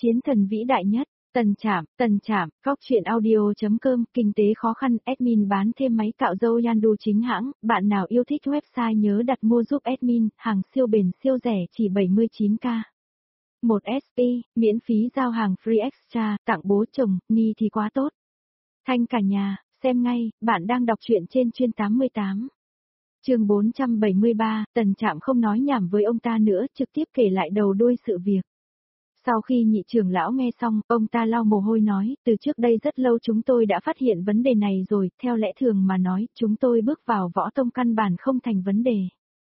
Chiến thần vĩ đại nhất, Tần Trạm, Góc truyện audio.com, kinh tế khó khăn, admin bán thêm máy cạo râu Yandu chính hãng, bạn nào yêu thích website nhớ đặt mua giúp admin, hàng siêu bền siêu rẻ chỉ 79k. 1SP, miễn phí giao hàng free extra, tặng bố chồng, ni thì quá tốt. Thanh cả nhà, xem ngay, bạn đang đọc truyện trên chuyên 88. Chương 473, Tần Trạm không nói nhảm với ông ta nữa, trực tiếp kể lại đầu đuôi sự việc. Sau khi nhị trưởng lão nghe xong, ông ta lau mồ hôi nói, từ trước đây rất lâu chúng tôi đã phát hiện vấn đề này rồi, theo lẽ thường mà nói, chúng tôi bước vào võ tông căn bản không thành vấn đề.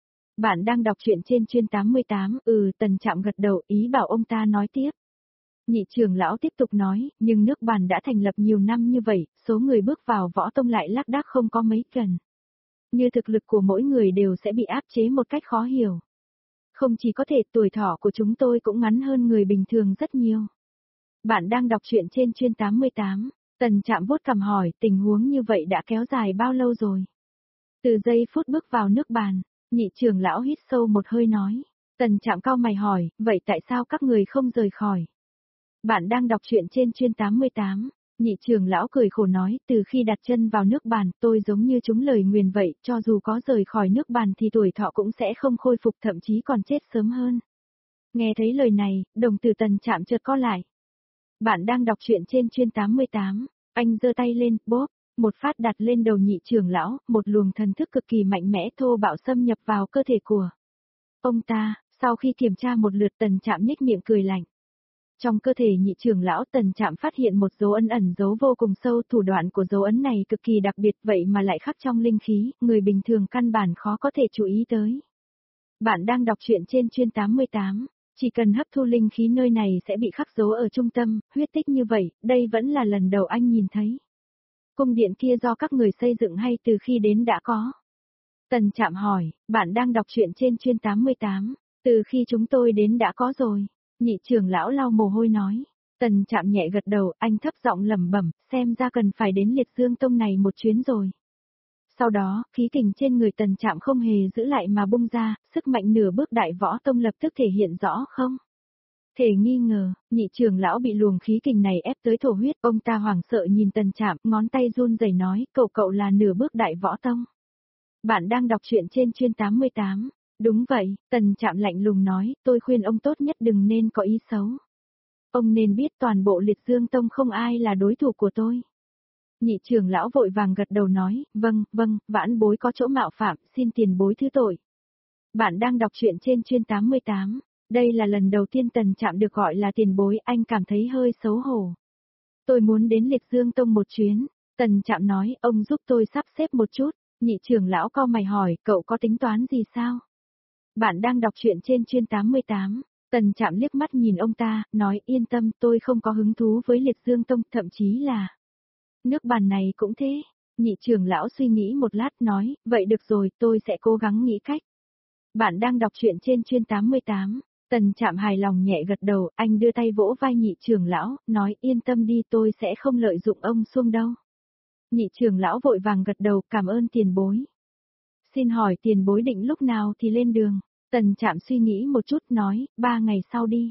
Bạn đang đọc truyện trên chuyên 88, Tần Trạm gật đầu, ý bảo ông ta nói tiếp. Nhị trưởng lão tiếp tục nói, nhưng nước bàn đã thành lập nhiều năm như vậy, số người bước vào võ tông lại lác đác không có mấy cần. Như thực lực của mỗi người đều sẽ bị áp chế một cách khó hiểu. Không chỉ có thể tuổi thọ của chúng tôi cũng ngắn hơn người bình thường rất nhiều. Bạn đang đọc truyện trên chuyên 88, Tần Trạm vuốt cằm hỏi tình huống như vậy đã kéo dài bao lâu rồi? Từ giây phút bước vào nước bàn, nhị trưởng lão hít sâu một hơi nói. Tần Trạm cau mày hỏi, vậy tại sao các người không rời khỏi? Bạn đang đọc truyện trên chuyên 88. Nhị trưởng lão cười khổ nói, từ khi đặt chân vào nước bàn, tôi giống như trúng lời nguyền vậy, cho dù có rời khỏi nước bàn thì tuổi thọ cũng sẽ không khôi phục, thậm chí còn chết sớm hơn. Nghe thấy lời này, đồng tử Tần Trạm chợt co lại. Bạn đang đọc truyện trên chuyên 88, anh giơ tay lên, bóp, một phát đặt lên đầu nhị trưởng lão, một luồng thần thức cực kỳ mạnh mẽ thô bạo xâm nhập vào cơ thể của ông ta. Sau khi kiểm tra một lượt, Tần Trạm nhếch miệng cười lạnh. Trong cơ thể nhị trưởng lão, Tần Trạm phát hiện một dấu ấn ẩn giấu vô cùng sâu, thủ đoạn của dấu ấn này cực kỳ đặc biệt, vậy mà lại khắc trong linh khí, người bình thường căn bản khó có thể chú ý tới. Bạn đang đọc truyện trên chuyên 88, chỉ cần hấp thu linh khí nơi này sẽ bị khắc dấu ở trung tâm, huyết tích như vậy, đây vẫn là lần đầu anh nhìn thấy. Cung điện kia do các người xây dựng hay từ khi đến đã có? Tần Trạm hỏi, bạn đang đọc truyện trên chuyên 88, từ khi chúng tôi đến đã có rồi. Nhị trưởng lão lau mồ hôi nói. Tần Trạm nhẹ gật đầu, anh thấp giọng lẩm bẩm, xem ra cần phải đến Liệt Dương Tông này một chuyến rồi. Sau đó, khí kình trên người Tần Trạm không hề giữ lại mà bung ra, sức mạnh nửa bước đại võ tông lập tức thể hiện rõ không? Thể nghi ngờ, nhị trưởng lão bị luồng khí kình này ép tới thổ huyết, ông ta hoảng sợ nhìn Tần Trạm, ngón tay run rẩy nói, cậu là nửa bước đại võ tông. Bạn đang đọc truyện trên chuyên 88. Đúng vậy, Tần Trạm lạnh lùng nói, tôi khuyên ông tốt nhất đừng nên có ý xấu. Ông nên biết toàn bộ Liệt Dương Tông không ai là đối thủ của tôi. Nhị trưởng lão vội vàng gật đầu nói, vâng, vãn bối có chỗ mạo phạm, xin tiền bối thứ tội. Bạn đang đọc truyện trên chuyên 88, đây là lần đầu tiên Tần Trạm được gọi là tiền bối, anh cảm thấy hơi xấu hổ. Tôi muốn đến Liệt Dương Tông một chuyến, Tần Trạm nói, ông giúp tôi sắp xếp một chút. Nhị trưởng lão cau mày hỏi, cậu có tính toán gì sao? Bạn đang đọc truyện trên chuyên 88, Tần Trạm liếc mắt nhìn ông ta, nói yên tâm, tôi không có hứng thú với Liệt Dương Tông, thậm chí là nước bàn này cũng thế. Nhị trưởng lão suy nghĩ một lát nói, vậy được rồi, tôi sẽ cố gắng nghĩ cách. Bạn đang đọc truyện trên chuyên 88, Tần Trạm hài lòng nhẹ gật đầu, anh đưa tay vỗ vai nhị trưởng lão, nói yên tâm đi, tôi sẽ không lợi dụng ông Xuông đâu. Nhị trưởng lão vội vàng gật đầu, cảm ơn tiền bối. Xin hỏi tiền bối định lúc nào thì lên đường? Tần Trạm suy nghĩ một chút nói, 3 ngày sau đi.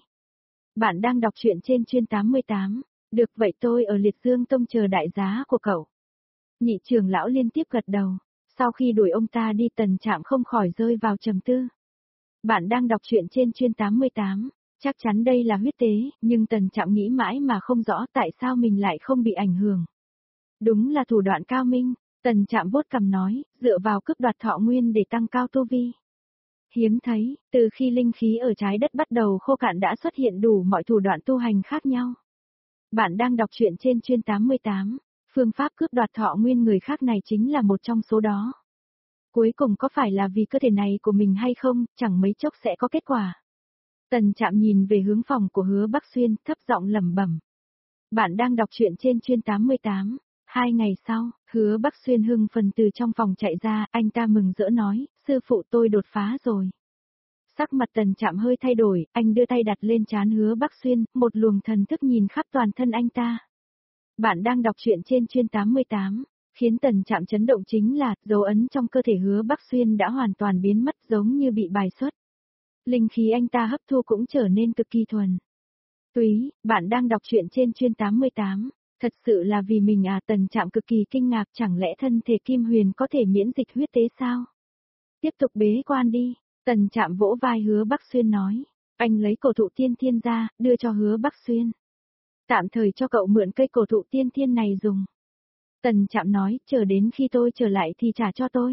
Bạn đang đọc truyện trên chuyên 88. Được vậy tôi ở Liệt Dương Tông chờ đại giá của cậu. Nhị trưởng lão liên tiếp gật đầu. Sau khi đuổi ông ta đi, Tần Trạm không khỏi rơi vào trầm tư. Bạn đang đọc truyện trên chuyên 88. Chắc chắn đây là huyết tế, nhưng Tần Trạm nghĩ mãi mà không rõ tại sao mình lại không bị ảnh hưởng. Đúng là thủ đoạn cao minh. Tần Trạm vuốt cằm nói, dựa vào cướp đoạt thọ nguyên để tăng cao tu vi. Hiếm thấy, từ khi linh khí ở trái đất bắt đầu khô cạn đã xuất hiện đủ mọi thủ đoạn tu hành khác nhau. Bạn đang đọc truyện trên chuyên 88, phương pháp cướp đoạt thọ nguyên người khác này chính là một trong số đó. Cuối cùng có phải là vì cơ thể này của mình hay không, chẳng mấy chốc sẽ có kết quả. Tần Trạm nhìn về hướng phòng của Hứa Bắc Xuyên, thấp giọng lẩm bẩm. Bạn đang đọc truyện trên chuyên 88. 2 ngày sau, Hứa Bắc Xuyên hưng phấn từ trong phòng chạy ra, anh ta mừng rỡ nói, sư phụ tôi đột phá rồi. Sắc mặt Tần Trạm hơi thay đổi, anh đưa tay đặt lên trán Hứa Bắc Xuyên, một luồng thần thức nhìn khắp toàn thân anh ta. Bạn đang đọc truyện trên chuyên 88, khiến Tần Trạm chấn động chính là, dấu ấn trong cơ thể Hứa Bắc Xuyên đã hoàn toàn biến mất giống như bị bài xuất. Linh khí anh ta hấp thu cũng trở nên cực kỳ thuần. Túy, bạn đang đọc truyện trên chuyên 88. Thật sự là vì mình à, Tần Trạm cực kỳ kinh ngạc, chẳng lẽ thân thể Kim Huyền có thể miễn dịch huyết tế sao? Tiếp tục bế quan đi, Tần Trạm vỗ vai Hứa Bắc Xuyên nói. Anh lấy cổ thụ tiên thiên ra, đưa cho Hứa Bắc Xuyên. Tạm thời cho cậu mượn cây cổ thụ tiên thiên này dùng. Tần Trạm nói, chờ đến khi tôi trở lại thì trả cho tôi.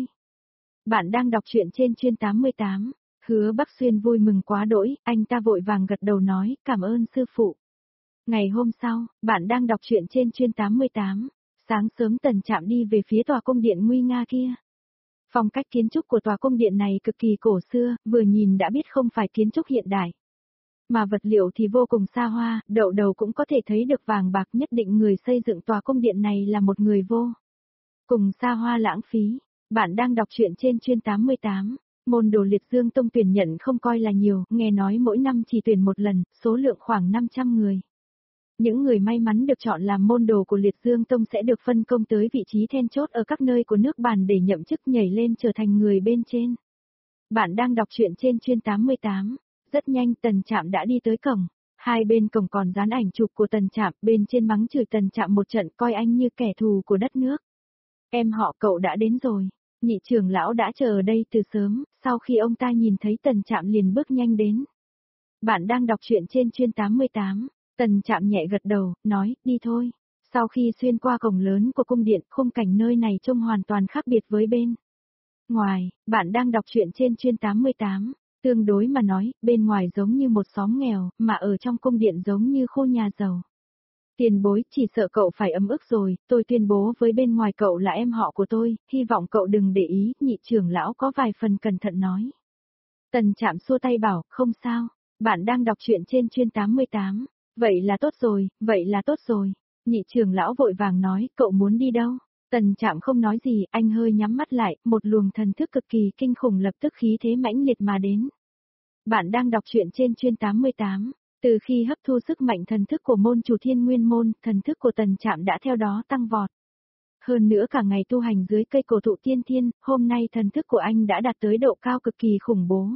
Bạn đang đọc truyện trên chuyên 88. Hứa Bắc Xuyên vui mừng quá đỗi, anh ta vội vàng gật đầu nói, cảm ơn sư phụ. Ngày hôm sau, bạn đang đọc truyện trên chuyên 88. Sáng sớm Tần Trạm đi về phía tòa cung điện nguy nga kia. Phong cách kiến trúc của tòa cung điện này cực kỳ cổ xưa, vừa nhìn đã biết không phải kiến trúc hiện đại. Mà vật liệu thì vô cùng xa hoa, đậu đầu cũng có thể thấy được vàng bạc, nhất định người xây dựng tòa cung điện này là một người vô cùng xa hoa lãng phí. Bạn đang đọc truyện trên chuyên 88. Môn đồ Liệt Dương Tông tuyển nhận không coi là nhiều, nghe nói mỗi năm chỉ tuyển một lần, số lượng khoảng 500 người. Những người may mắn được chọn làm môn đồ của Liệt Dương Tông sẽ được phân công tới vị trí then chốt ở các nơi của nước Bàn để nhậm chức, nhảy lên trở thành người bên trên. Bạn đang đọc truyện trên chuyên 88. Rất nhanh Tần Trạm đã đi tới cổng. Hai bên cổng còn dán ảnh chụp của Tần Trạm, bên trên mắng chửi Tần Trạm một trận, coi anh như kẻ thù của đất nước. Em họ cậu đã đến rồi. Nhị trưởng lão đã chờ ở đây từ sớm, sau khi ông ta nhìn thấy Tần Trạm liền bước nhanh đến. Bạn đang đọc truyện trên chuyên 88. Tần Trạm nhẹ gật đầu, nói, đi thôi. Sau khi xuyên qua cổng lớn của cung điện, khung cảnh nơi này trông hoàn toàn khác biệt với bên ngoài. Bạn đang đọc truyện trên chuyên 88. Tương đối mà nói, bên ngoài giống như một xóm nghèo, mà ở trong cung điện giống như khu nhà giàu. Tiền bối, chỉ sợ cậu phải ấm ức rồi, tôi tuyên bố với bên ngoài cậu là em họ của tôi, hy vọng cậu đừng để ý, nhị trưởng lão có vài phần cẩn thận nói. Tần Trạm xua tay bảo, không sao, bạn đang đọc truyện trên chuyên 88. Vậy là tốt rồi, vậy là tốt rồi. Nhị trưởng lão vội vàng nói, cậu muốn đi đâu? Tần Trạm không nói gì, anh hơi nhắm mắt lại, một luồng thần thức cực kỳ kinh khủng lập tức khí thế mãnh liệt mà đến. Bạn đang đọc truyện trên chuyên 88. Từ khi hấp thu sức mạnh thần thức của môn chủ Thiên Nguyên môn, thần thức của Tần Trạm đã theo đó tăng vọt. Hơn nữa cả ngày tu hành dưới cây cổ thụ tiên thiên, hôm nay thần thức của anh đã đạt tới độ cao cực kỳ khủng bố.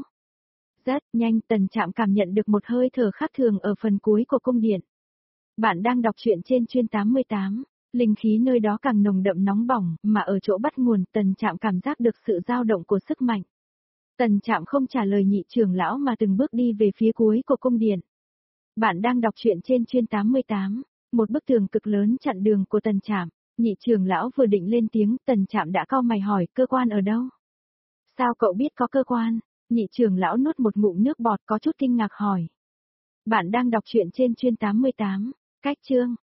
Rất nhanh Tần Trạm cảm nhận được một hơi thở khác thường ở phần cuối của cung điện. Bạn đang đọc truyện trên chuyên 88. Linh khí nơi đó càng nồng đậm nóng bỏng, mà ở chỗ bắt nguồn Tần Trạm cảm giác được sự dao động của sức mạnh. Tần Trạm không trả lời nhị trưởng lão mà từng bước đi về phía cuối của cung điện. Bạn đang đọc truyện trên chuyên 88. Một bức tường cực lớn chặn đường của Tần Trạm. Nhị trưởng lão vừa định lên tiếng, Tần Trạm đã cau mày hỏi, cơ quan ở đâu? Sao cậu biết có cơ quan? Nhị trưởng lão nuốt một ngụm nước bọt có chút kinh ngạc hỏi. Bạn đang đọc truyện trên chuyên 88. Cách chương,